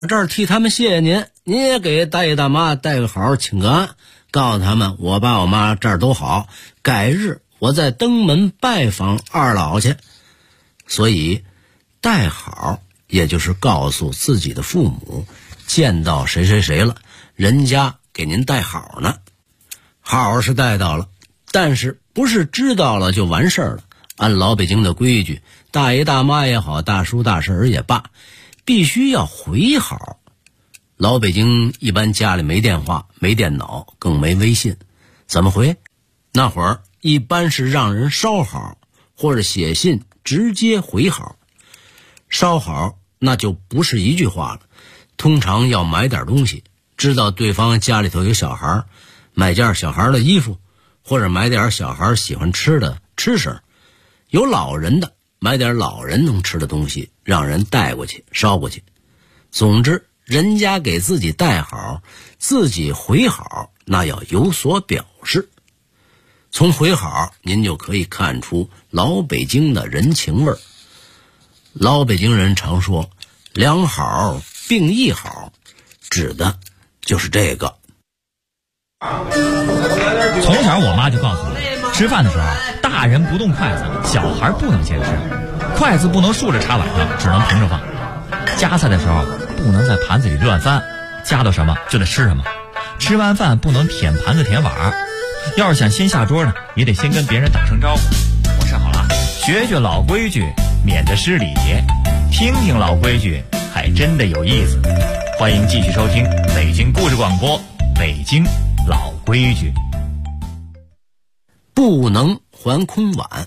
这儿替他们谢谢您，您也给大爷大妈带个好，请个安，告诉他们我爸我妈这儿都好，改日我再登门拜访二老去。所以带好也就是告诉自己的父母，见到谁谁谁了，人家给您带好呢。好是带到了，但是不是知道了就完事儿了。按老北京的规矩，大爷大妈也好，大叔大婶也罢，必须要回好。老北京一般家里没电话，没电脑，更没微信，怎么回？那会儿一般是让人捎好，或者写信直接回好。捎好那就不是一句话了，通常要买点东西，知道对方家里头有小孩，买件小孩的衣服，或者买点小孩喜欢吃的吃食，有老人的买点老人能吃的东西，让人带过去捎过去。总之人家给自己带好，自己回好，那要有所表示。从回好您就可以看出老北京的人情味儿。老北京人常说两好并一好，指的就是这个。 从小我妈就告诉我，吃饭的时候大人不动筷子，小孩不能先吃，筷子不能竖着插碗上，只能平着放。夹菜的时候不能在盘子里乱翻，夹到什么就得吃什么。吃完饭不能舔盘子舔碗，要是想先下桌呢，也得先跟别人打声招呼。我吃好了，学学老规矩，免得失礼，听听老规矩，还真的有意思。欢迎继续收听北京故事广播，北京老规矩。 不能还空碗。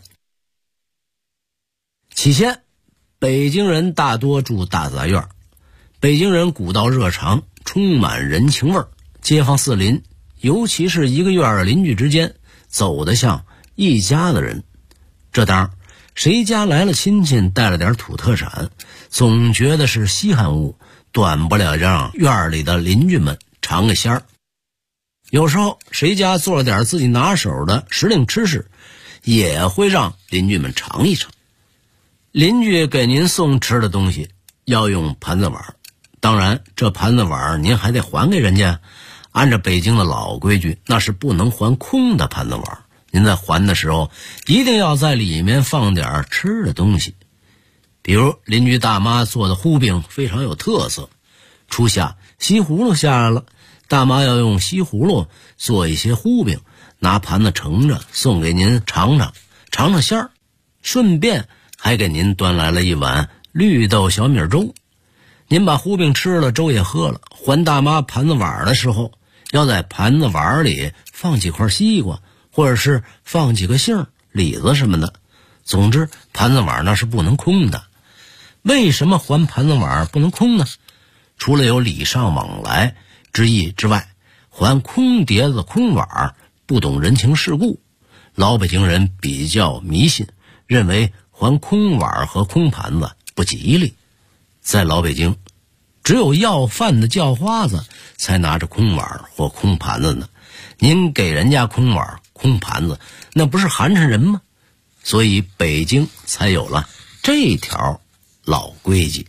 起先北京人大多住大杂院，北京人古道热肠，充满人情味儿，街坊四邻，尤其是一个院的邻居之间，走得像一家的人。这当谁家来了亲戚，带了点土特产，总觉得是稀罕物，短不了让院里的邻居们尝个鲜儿。有时候谁家做了点自己拿手的时令吃食，也会让邻居们尝一尝。邻居给您送吃的东西要用盘子碗，当然这盘子碗您还得还给人家。按照北京的老规矩，那是不能还空的盘子碗，您在还的时候一定要在里面放点吃的东西。比如邻居大妈做的糊饼非常有特色，初夏西葫芦下来了，大妈要用西葫芦做一些糊饼，拿盘子盛着送给您尝尝鲜儿，顺便还给您端来了一碗绿豆小米粥。您把糊饼吃了，粥也喝了，还大妈盘子碗的时候，要在盘子碗里放几块西瓜，或者是放几个杏、李子什么的。总之盘子碗那是不能空的。为什么还盘子碗不能空呢？除了有礼尚往来之意之外，还空碟子空碗不懂人情世故。老北京人比较迷信，认为还空碗和空盘子不吉利。在老北京，只有要饭的叫花子才拿着空碗或空盘子呢。您给人家空碗空盘子，那不是寒碜人吗？所以北京才有了这条老规矩。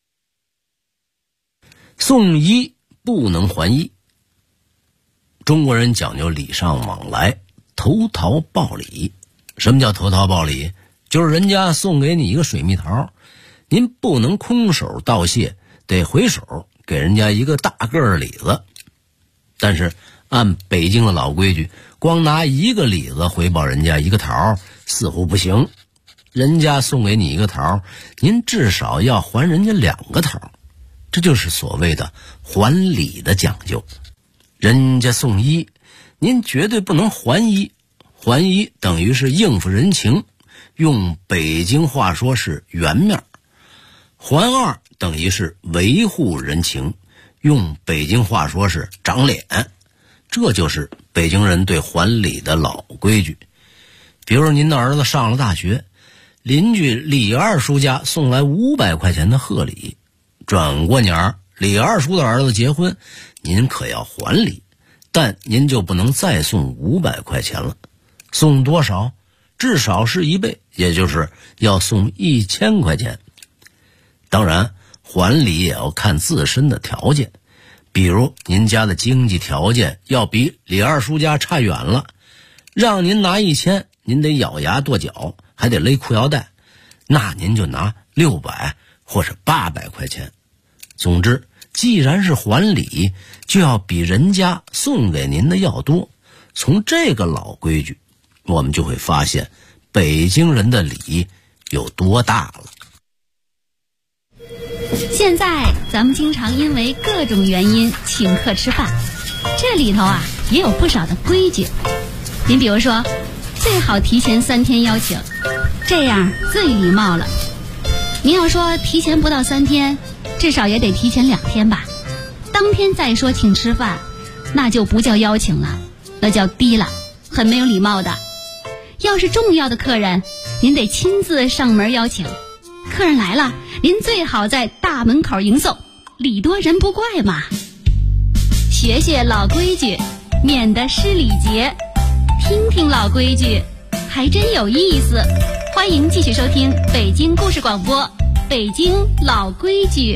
送衣不能还衣。中国人讲究礼尚往来，投桃报李。什么叫投桃报李？就是人家送给你一个水蜜桃，您不能空手道谢，得回手给人家一个大个儿李子。但是按北京的老规矩，光拿一个李子回报人家一个桃似乎不行。人家送给你一个桃，您至少要还人家2个桃，这就是所谓的还礼的讲究。人家送衣，您绝对不能还衣，还衣等于是应付人情，用北京话说是圆面。还二等于是维护人情，用北京话说是长脸。这就是北京人对还礼的老规矩。比如您的儿子上了大学，邻居李二叔家送来500块钱的贺礼，转过年李二叔的儿子结婚，您可要还礼，但您就不能再送500块钱了。送多少？至少是1倍，也就是要送1000块钱。当然还礼也要看自身的条件，比如您家的经济条件要比李二叔家差远了，让您拿1000，您得咬牙跺脚，还得勒裤腰带，那您就拿600或者800块钱。总之，既然是还礼，就要比人家送给您的要多。从这个老规矩，我们就会发现北京人的礼有多大了。 现在咱们经常因为各种原因请客吃饭，这里头也有不少的规矩。您比如说，最好提前3天邀请，这样最礼貌了。您要说提前不到3天，至少也得提前2天吧。当天再说请吃饭，那就不叫邀请了，那叫低了，很没有礼貌的。要是重要的客人，您得亲自上门邀请。客人来了，您最好在大门口迎送，礼多人不怪嘛。学学老规矩，免得失礼节。听听老规矩，还真有意思。欢迎继续收听北京故事广播《北京老规矩》。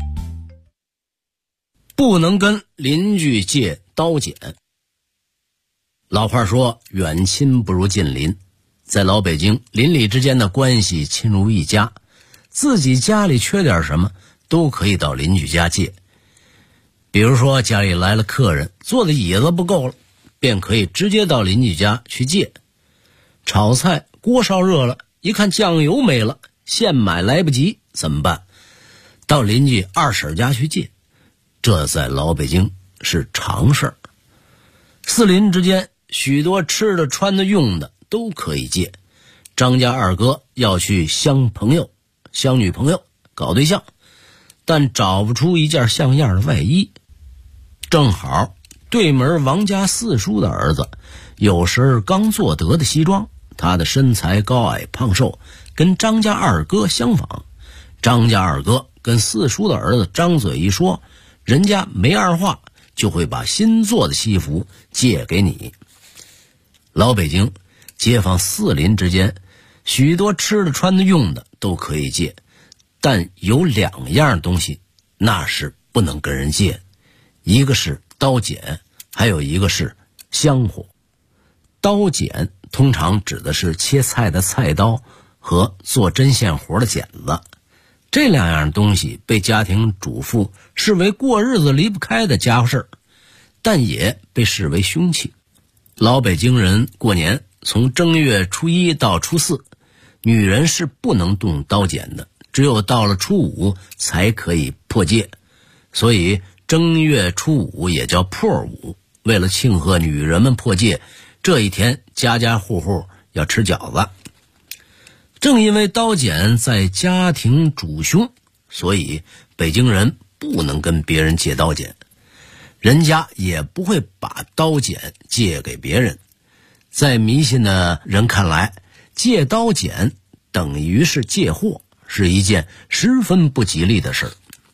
不能跟邻居借刀剪。老话说，远亲不如近邻。在老北京，邻里之间的关系亲如一家，自己家里缺点什么都可以到邻居家借。比如说家里来了客人，坐的椅子不够了，便可以直接到邻居家去借。炒菜锅烧热了，一看酱油没了，现买来不及，怎么办？到邻居二婶家去借。这在老北京是常事儿。四邻之间许多吃的穿的用的都可以借。张家二哥要去相女朋友搞对象，但找不出一件像样的外衣。正好对门王家四叔的儿子有身刚做得的西装，他的身材高矮胖瘦跟张家二哥相仿。张家二哥跟四叔的儿子张嘴一说，人家没二话，就会把新做的西服借给你。老北京街坊四邻之间许多吃的穿的用的都可以借，但有2样东西那是不能跟人借，一个是刀剪，还有一个是香火。刀剪通常指的是切菜的菜刀和做针线活的剪子，这2样东西被家庭主妇视为过日子离不开的家伙事儿，但也被视为凶器。老北京人过年从正月初1到初4，女人是不能动刀剪的，只有到了初5才可以破戒。所以正月初5也叫破5。为了庆贺女人们破戒，这一天家家户户要吃饺子。正因为刀剪在家庭主凶，所以北京人不能跟别人借刀剪，人家也不会把刀剪借给别人。在迷信的人看来，借刀剪等于是借货，是一件十分不吉利的事儿。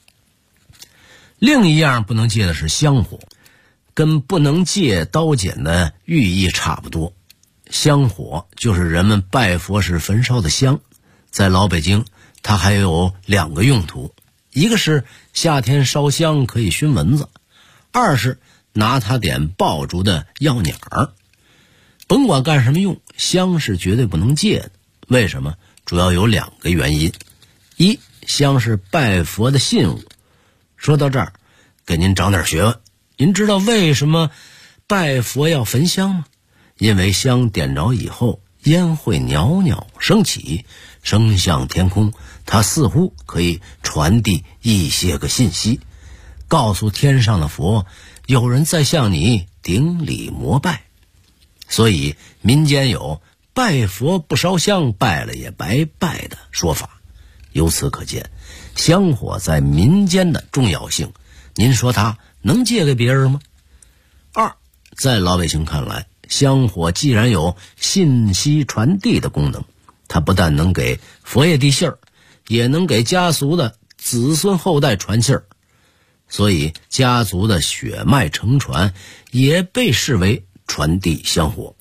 另一样不能借的是香火，跟不能借刀剪的寓意差不多。香火就是人们拜佛时焚烧的香，在老北京它还有2个用途，一个是夏天烧香可以熏蚊子，二是拿它点爆竹的药鸟儿。甭管干什么用，香是绝对不能借的。为什么？主要有2个原因。一，香是拜佛的信物。说到这儿，给您长点学问。您知道为什么拜佛要焚香吗？因为香点着以后，烟会袅袅升起，升向天空，它似乎可以传递一些个信息，告诉天上的佛，有人在向你顶礼膜拜。所以民间有拜佛不烧香，拜了也白拜的说法。由此可见，香火在民间的重要性，您说它能借给别人吗？二，在老百姓看来，香火既然有信息传递的功能，它不但能给佛爷递信儿，也能给家族的子孙后代传信儿，所以家族的血脉承传也被视为传递香火。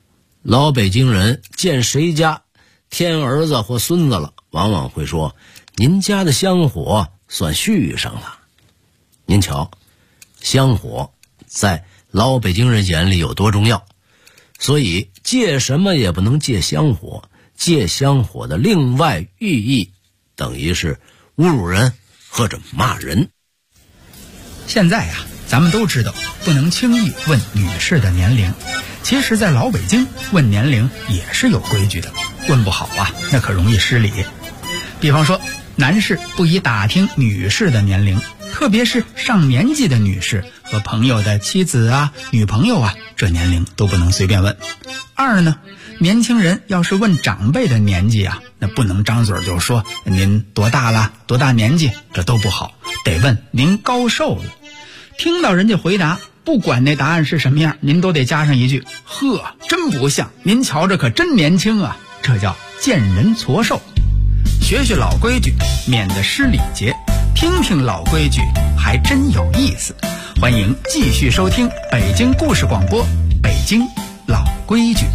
老北京人见谁家添儿子或孙子了，往往会说， 您家的香火算续上了。您瞧，香火在老北京人眼里有多重要，所以借什么也不能借香火，借香火的另外寓意等于是侮辱人或者骂人。 现在咱们都知道不能轻易问女士的年龄，其实在老北京问年龄也是有规矩的，问不好那可容易失礼。比方说，男士不宜打听女士的年龄，特别是上年纪的女士和朋友的妻子女朋友这年龄都不能随便问。二呢，年轻人要是问长辈的年纪那不能张嘴就说您多大了，多大年纪，这都不好，得问您高寿了。听到人家回答，不管那答案是什么样，您都得加上一句：呵，真不像，您瞧着可真年轻啊，这叫见人矬寿。学学老规矩，免得失礼节，听听老规矩还真有意思。欢迎继续收听北京故事广播，北京老规矩。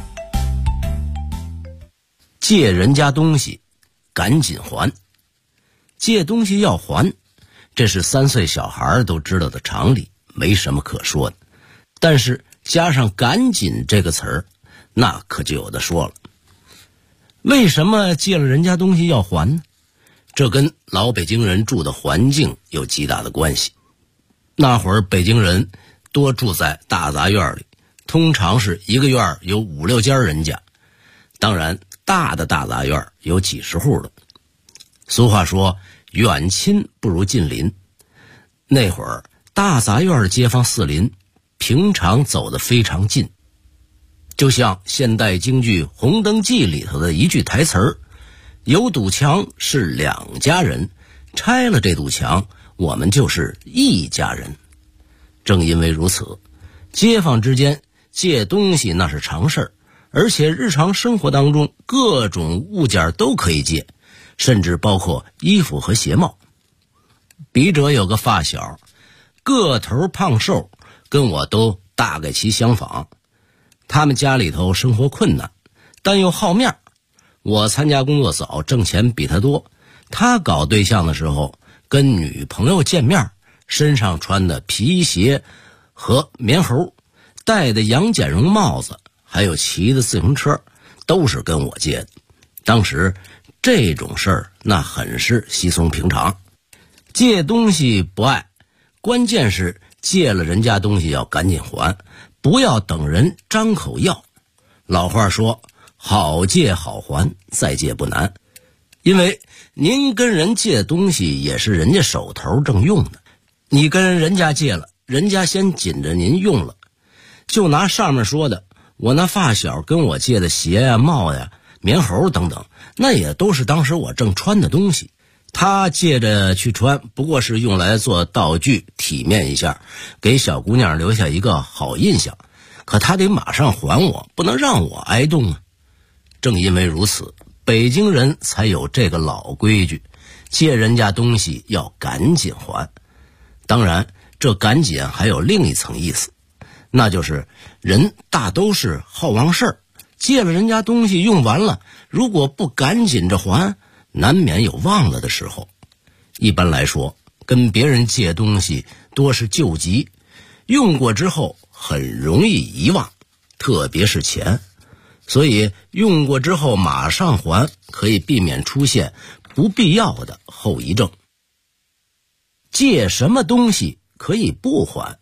借人家东西赶紧还，借东西要还，这是3岁小孩都知道的常理，没什么可说的。但是加上赶紧这个词儿，那可就有的说了。为什么借了人家东西要还呢？这跟老北京人住的环境有极大的关系。那会儿北京人多住在大杂院里，通常是一个院有5、6间人家，当然大的大杂院有几十户的。俗话说远亲不如近邻，那会儿大杂院的街坊四邻平常走得非常近，就像现代京剧《红灯记》里头的一句台词儿：有堵墙是2家人，拆了这堵墙我们就是1家人。正因为如此，街坊之间借东西那是常事儿，而且日常生活当中各种物件都可以借，甚至包括衣服和鞋帽。笔者有个发小，个头胖瘦，跟我都大概其相仿。他们家里头生活困难，但又好面。我参加工作早，挣钱比他多。他搞对象的时候，跟女朋友见面，身上穿的皮鞋和棉猴，戴的杨剪绒帽子，还有骑的自行车，都是跟我借的。当时这种事儿那很是稀松平常。借东西不碍，关键是借了人家东西要赶紧还，不要等人张口要。老话说好借好还，再借不难。因为您跟人借东西也是人家手头正用的，你跟人家借了，人家先紧着您用了。就拿上面说的，我那发小跟我借的鞋帽棉猴等等，那也都是当时我正穿的东西。他借着去穿，不过是用来做道具，体面一下，给小姑娘留下一个好印象。可他得马上还我，不能让我挨冻啊。正因为如此，北京人才有这个老规矩，借人家东西要赶紧还。当然，这赶紧还有另一层意思，那就是人大都是好忘事儿，借了人家东西用完了，如果不赶紧着还，难免有忘了的时候。一般来说，跟别人借东西多是救急，用过之后很容易遗忘，特别是钱。所以用过之后马上还，可以避免出现不必要的后遗症。借什么东西可以不还？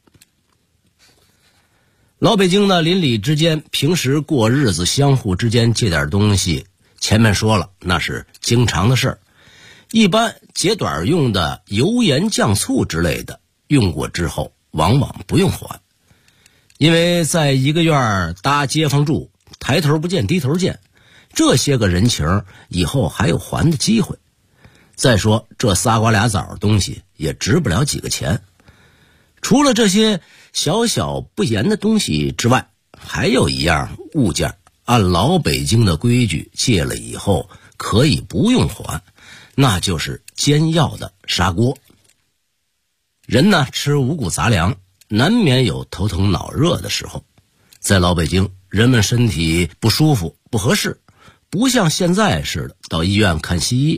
老北京的邻里之间平时过日子，相互之间借点东西，前面说了那是经常的事儿。一般节短用的油盐酱醋之类的，用过之后往往不用还，因为在一个院搭街坊住，抬头不见低头见，这些个人情以后还有还的机会。再说这仨瓜俩枣的东西也值不了几个钱。除了这些小小不言的东西之外，还有一样物件，按老北京的规矩，借了以后可以不用还，那就是煎药的砂锅。人呢吃五谷杂粮，难免有头疼脑热的时候。在老北京，人们身体不舒服不合适，不像现在似的到医院看西医，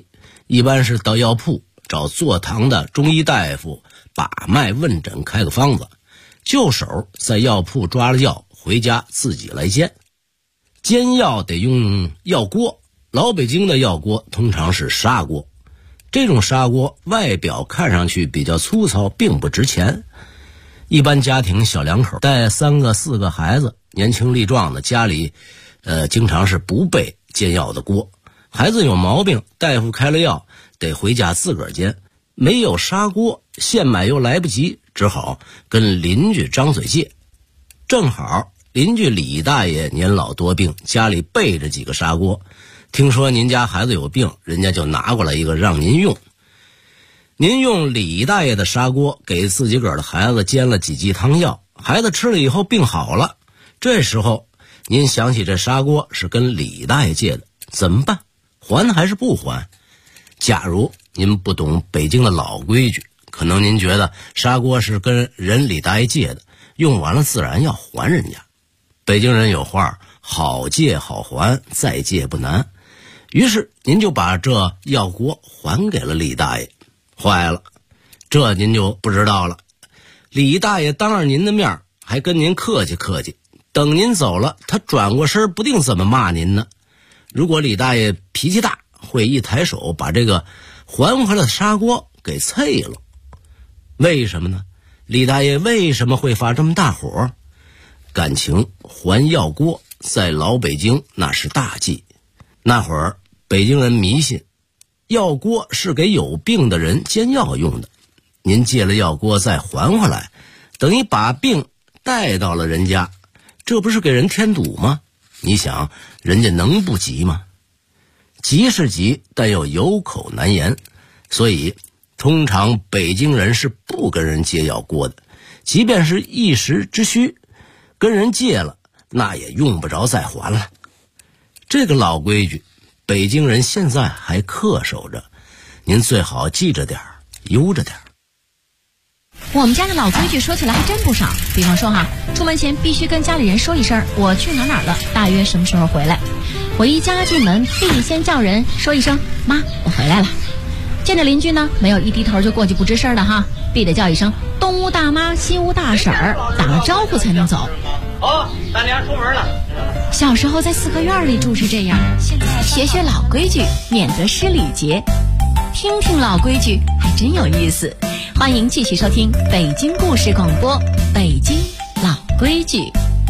一般是到药铺找坐堂的中医大夫把脉问诊，开个方子，就手在药铺抓了药回家自己来煎。煎药得用药锅，老北京的药锅通常是砂锅，这种砂锅外表看上去比较粗糙，并不值钱。一般家庭小两口带3个4个孩子，年轻力壮的家里经常是不备煎药的锅。孩子有毛病，大夫开了药得回家自个儿煎，没有砂锅现买又来不及，只好跟邻居张嘴借。正好邻居李大爷年老多病，家里备着几个砂锅，听说您家孩子有病，人家就拿过来一个让您用。您用李大爷的砂锅给自己个儿的孩子煎了几剂汤药，孩子吃了以后病好了。这时候您想起这砂锅是跟李大爷借的，怎么办？还还是不还？假如您不懂北京的老规矩，可能您觉得砂锅是跟人李大爷借的，用完了自然要还人家。北京人有话，好借好还，再借不难。于是您就把这药锅还给了李大爷。坏了，这您就不知道了。李大爷当着您的面还跟您客气客气，等您走了，他转过身不定怎么骂您呢。如果李大爷脾气大，会一抬手把这个还回来的砂锅给碎了。为什么呢？李大爷为什么会发这么大火？感情还药锅在老北京那是大忌。那会儿北京人迷信药锅是给有病的人煎药用的，您借了药锅再还回来，等于把病带到了人家，这不是给人添堵吗？你想人家能不急吗？急是急，但又有口难言，所以通常北京人是不跟人借药锅的，即便是一时之需，跟人借了那也用不着再还了。这个老规矩北京人现在还恪守着，您最好记着点儿，悠着点儿。 我们家的老规矩说起来还真不少，比方说出门前必须跟家里人说一声我去哪儿了，大约什么时候回来。回家进门必先叫人说一声妈，我回来了。见着邻居呢，没有一低头就过去不吱声的必得叫一声东屋大妈西屋大婶儿，打了招呼才能走。 好，咱俩出门了。 小时候在4合院里住是这样，现在学学老规矩，免得失礼节。听听老规矩还真有意思。欢迎继续收听北京故事广播，北京老规矩。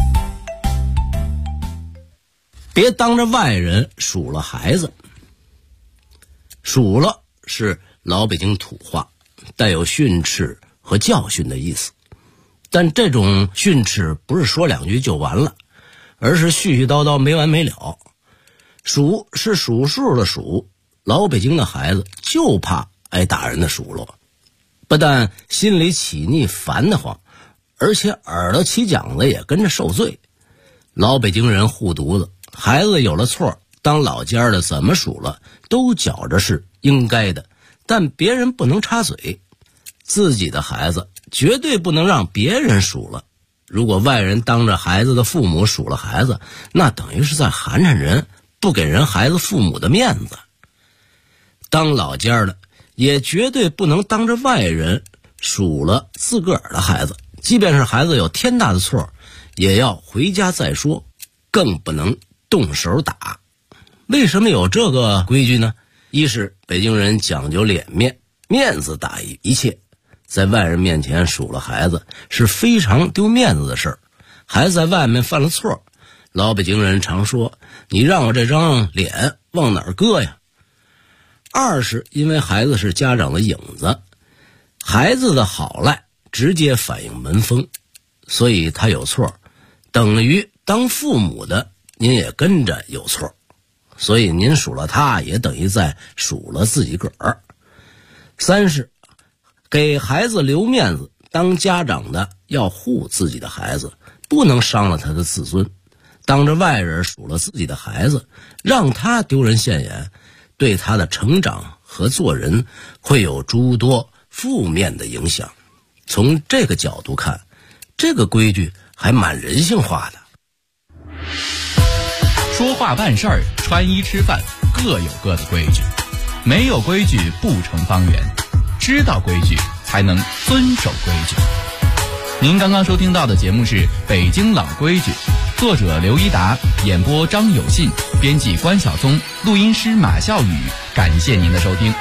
别当着外人数了孩子。数了是老北京土话，带有训斥和教训的意思。但这种训斥不是说2句就完了，而是絮絮叨叨没完没了。数是数数的数，老北京的孩子就怕挨打人的数落，不但心里起腻烦得慌，而且耳朵起茧子也跟着受罪。老北京人护犊子，孩子有了错，当老家的怎么数了都觉着是应该的，但别人不能插嘴。自己的孩子绝对不能让别人数了，如果外人当着孩子的父母数了孩子，那等于是在寒碜人，不给人孩子父母的面子。当老家的也绝对不能当着外人数了自个儿的孩子，即便是孩子有天大的错，也要回家再说，更不能动手打。为什么有这个规矩呢？一是北京人讲究脸面，面子大于一切，在外人面前数了孩子是非常丢面子的事儿。孩子在外面犯了错，老北京人常说你让我这张脸往哪儿搁呀。二是因为孩子是家长的影子，孩子的好赖直接反映门风，所以他有错等于当父母的您也跟着有错，所以您数了他也等于在数了自己个儿。三是给孩子留面子，当家长的要护自己的孩子，不能伤了他的自尊。当着外人数了自己的孩子，让他丢人现眼，对他的成长和做人会有诸多负面的影响。从这个角度看，这个规矩还蛮人性化的。 说话办事儿，穿衣吃饭各有各的规矩。 没有规矩不成方圆，知道规矩才能遵守规矩。您刚刚收听到的节目是《北京老规矩》，作者刘一达，演播张有信，编辑关晓松，录音师马笑宇。感谢您的收听。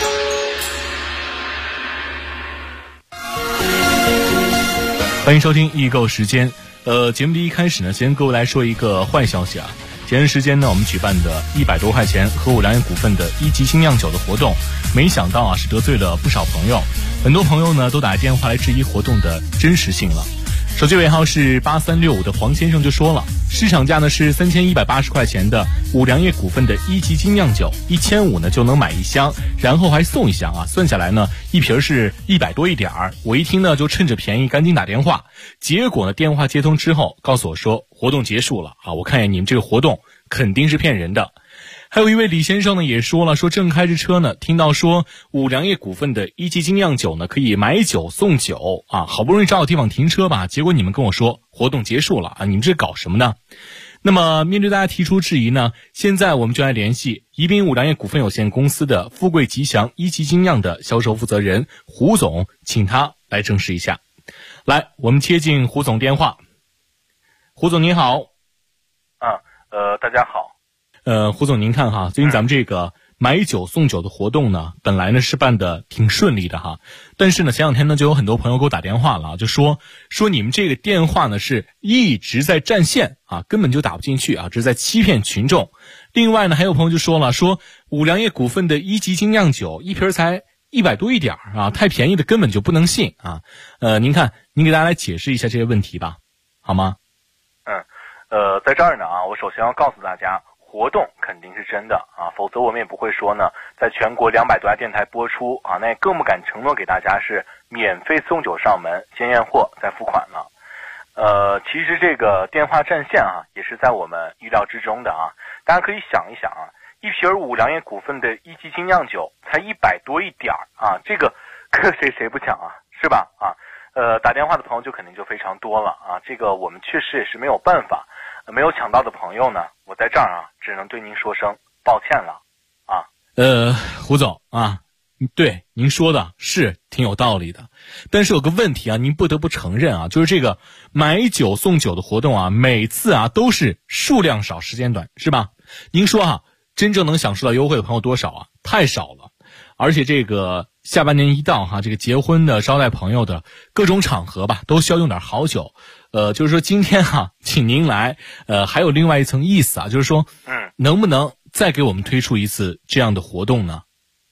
欢迎收听易购时间。节目的一开始呢，先跟各位来说一个坏消息啊。前段时间呢，我们举办的100多块钱和五粮液股份的1级精酿酒的活动，没想到啊是得罪了不少朋友，很多朋友呢都打电话来质疑活动的真实性了。手机尾号是8365的黄先生就说了，市场价呢是3180块钱的五粮液股份的1级精酿酒，1500呢就能买一箱，然后还送一箱啊，算下来呢一瓶是100多一点儿。我一听呢就趁着便宜赶紧打电话，结果呢电话接通之后告诉我说活动结束了啊，我看见你们这个活动肯定是骗人的。还有一位李先生呢也说了，说正开着车呢，听到说五粮液股份的1级精酿酒呢可以买酒送酒啊，好不容易找到地方停车吧，结果你们跟我说活动结束了啊，你们这搞什么呢？那么面对大家提出质疑呢，现在我们就来联系宜宾五粮液股份有限公司的富贵吉祥1级精酿的销售负责人胡总，请他来证实一下。来，我们接进胡总电话。胡总您好。 大家好。 胡总您看哈，最近咱们这个买酒送酒的活动呢，本来呢是办的挺顺利的哈，但是呢前两天呢就有很多朋友给我打电话了，就说你们这个电话呢是一直在占线啊，根本就打不进去啊，这是在欺骗群众。另外呢还有朋友就说了，说五粮液股份的1级精酿酒一瓶才100多一点啊，太便宜的根本就不能信啊。您看您给大家来解释一下这些问题吧，好吗？ 在这儿呢啊，我首先要告诉大家，活动肯定是真的啊，否则我们也不会说呢，在全国200多家电台播出啊，那也更不敢承诺给大家是免费送酒上门，先验货再付款了。其实这个电话占线啊，也是在我们预料之中的啊。大家可以想一想啊，一瓶五粮液股份的1级精酿酒才100多一点啊，这个搁谁不抢啊，是吧？啊，打电话的朋友就肯定就非常多了啊，这个我们确实也是没有办法。没有抢到的朋友呢，我在这儿啊，只能对您说声抱歉了啊。 胡总啊，对您说的是挺有道理的，但是有个问题啊，您不得不承认啊，就是这个买酒送酒的活动啊，每次啊都是数量少时间短，是吧？您说啊，真正能享受到优惠的朋友多少啊？太少了。而且这个下半年一到哈，这个结婚的、招待朋友的各种场合吧，都需要用点好酒。就是说今天哈，请您来，还有另外一层意思啊，就是说，能不能再给我们推出一次这样的活动呢？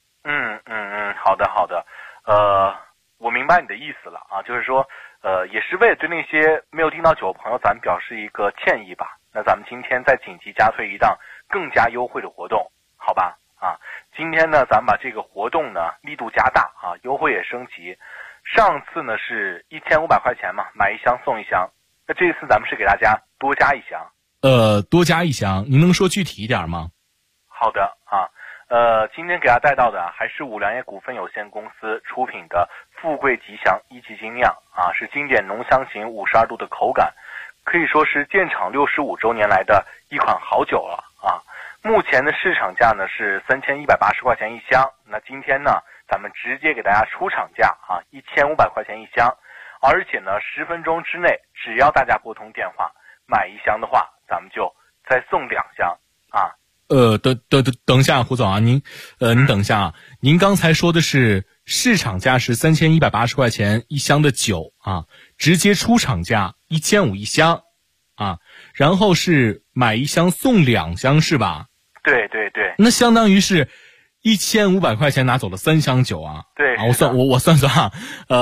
好的，我明白你的意思了啊，就是说，也是为了对那些没有订到酒的朋友，咱们表示一个歉意吧。那咱们今天再紧急加推一档更加优惠的活动，好吧？啊，今天呢，咱们把这个活动呢力度加大啊，优惠也升级。上次呢是1500块钱嘛，买一箱送一箱。那这次咱们是给大家多加一箱。 多加一箱，您能说具体一点吗？ 好的啊，今天给大家带到的还是五粮液股份有限公司出品的富贵吉祥1级精酿啊，是经典浓香型52度的口感，可以说是建厂65周年来的一款好酒了啊。目前的市场价呢是3180块钱一箱，那今天呢咱们直接给大家出厂价啊，1500块钱一箱，而且呢10分钟之内，只要大家拨通电话买一箱的话，咱们就再送2箱啊。 等一下，胡总啊，您等一下啊，您刚才说的是市场价是3180块钱一箱的酒啊，直接出厂价1500一箱啊，然后是买一箱送2箱是吧？ 对， 那相当于是1500块钱拿走了3箱酒啊。 对啊，我算啊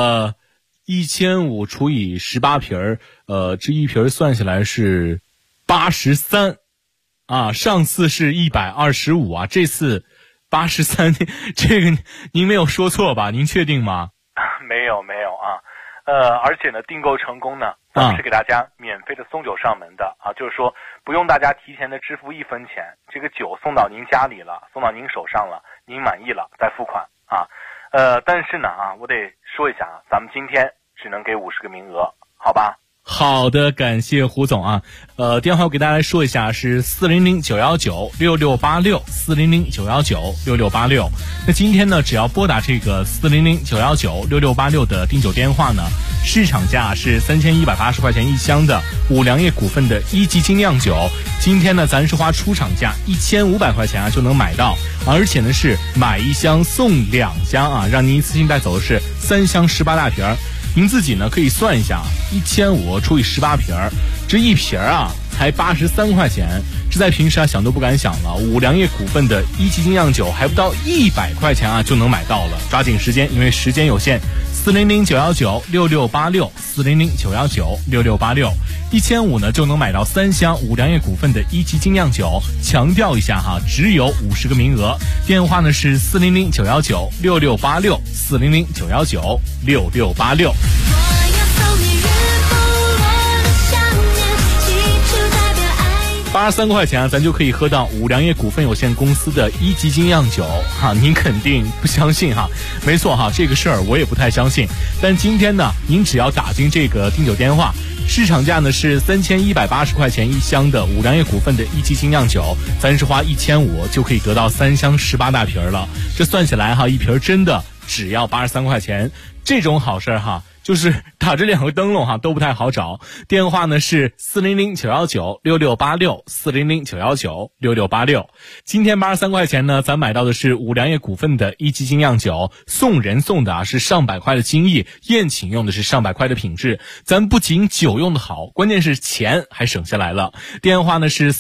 ，1500除以18瓶这一瓶算下来是83啊，上次是125啊，这次83，这个您没有说错吧？您确定吗？ 没有啊，而且呢，订购成功呢，咱们是给大家免费的送酒上门的啊，就是说不用大家提前的支付1分钱，这个酒送到您家里了，送到您手上了，您满意了再付款啊。但是呢啊，我得说一下啊，咱们今天只能给50个名额，好吧？ 好的，感谢胡总啊。电话我给大家来说一下，是400-919-6686，400-919-6686。那今天呢，只要拨打这个400-919-6686的订酒电话呢，市场价是3180块钱一箱的五粮液股份的一级精酿酒。今天呢，咱是花出厂价1500块钱啊就能买到，而且呢是买一箱送2箱啊，让您一次性带走的是3箱18大瓶。您自己呢可以算一下，1500除以18瓶，这一瓶啊才83块钱，这在平时啊想都不敢想了。五粮液股份的一级精酿酒还不到100块钱啊就能买到了，抓紧时间，因为时间有限。400-919-6686，400-919-6686，1500呢就能买到3箱五粮液股份的一级精酿酒。强调一下哈，只有50个名额。电话呢是400-919-6686，400-919-6686。83块钱啊，咱就可以喝到五粮液股份有限公司的一级精酿酒哈，您肯定不相信哈？没错哈，这个事儿我也不太相信。但今天呢，您只要打进这个订酒电话，市场价呢是3180块钱一箱的五粮液股份的一级精酿酒，咱是花1500就可以得到3箱18大瓶了。这算起来哈，一瓶真的只要83块钱，这种好事哈。就是打着2个灯笼哈都不太好找。电话呢是400-919-6686，400-919-6686。今天83块钱呢，咱买到的是五粮液股份的一级精酿酒，送人送的啊是上百块的精益，宴请用的是上百块的品质。咱不仅酒用的好，关键是钱还省下来了。电话呢是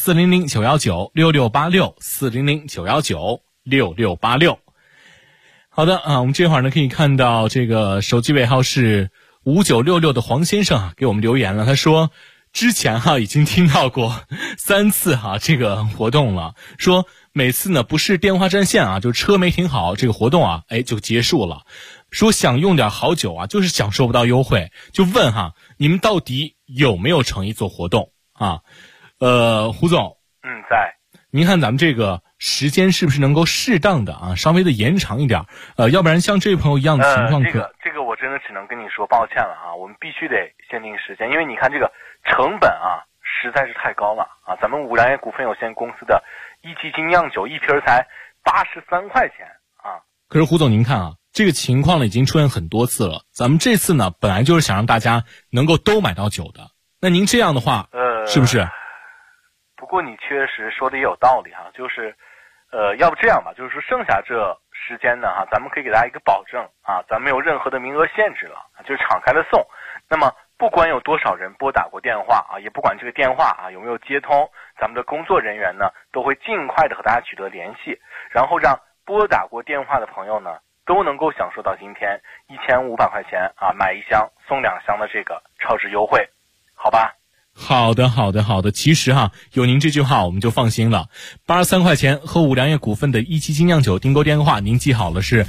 400-919-6686，400-919-6686。好的啊，我们这会儿呢可以看到这个手机尾号是5966的黄先生啊给我们留言了，他说之前哈已经听到过3次哈这个活动了，说每次呢不是电话占线啊，就车没停好，这个活动啊就结束了。说想用点好酒啊，就是享受不到优惠，就问哈你们到底有没有诚意做活动啊？胡总， 在。 您看咱们这个时间是不是能够适当的啊，稍微的延长一点？要不然像这位朋友一样的情况这个我真的只能跟你说抱歉了哈，我们必须得限定时间，因为你看这个成本啊实在是太高了啊。咱们五粮液股份有限公司的一级精酿酒一瓶才83块钱啊。 可是胡总您看啊，这个情况呢已经出现很多次了，咱们这次呢本来就是想让大家能够都买到酒的，那您这样的话是不是？ 不过你确实说的也有道理哈，就是要不这样吧，就是说剩下这时间呢哈，咱们可以给大家一个保证啊，咱没有任何的名额限制了，就是敞开的送。那么不管有多少人拨打过电话啊，也不管这个电话啊有没有接通，咱们的工作人员呢都会尽快的和大家取得联系，然后让拨打过电话的朋友呢都能够享受到今天1500块钱啊买1箱送2箱的这个超值优惠，好吧？ 好的。其实哈，有您这句话我们就放心了。83块钱和五粮液股份的一级精酿酒订购电话，您记好了是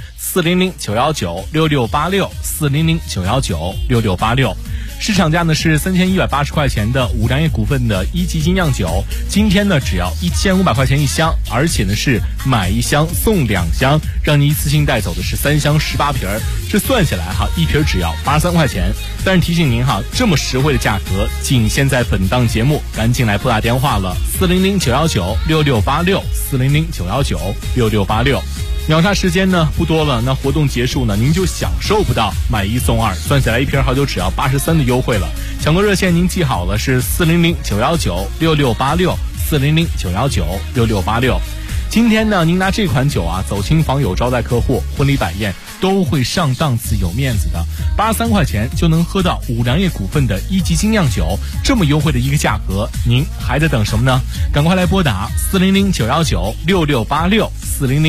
400-919-6686，400-919-6686。市场价呢是3180块钱的五粮液股份的一级精酿酒，今天呢只要1500块钱一箱，而且呢是买1箱送2箱，让你一次性带走的是3箱18瓶。这算下来哈，一瓶只要83块钱。但是提醒您哈，这么实惠的价格仅限在本档节目，赶紧来拨打电话了，400-919-6686，400-919-6686。秒杀时间呢不多了，那活动结束呢，您就享受不到买1送2，算下来一瓶好酒只要83的优惠了。抢购热线您记好了是400-919-6686，400-919-6686。今天呢，您拿这款酒啊走亲访友、招待客户、婚礼摆宴都会上档次、有面子的。83块钱就能喝到五粮液股份的一级精酿酒，这么优惠的一个价格，您还在等什么呢？赶快来拨打400-919-6686，400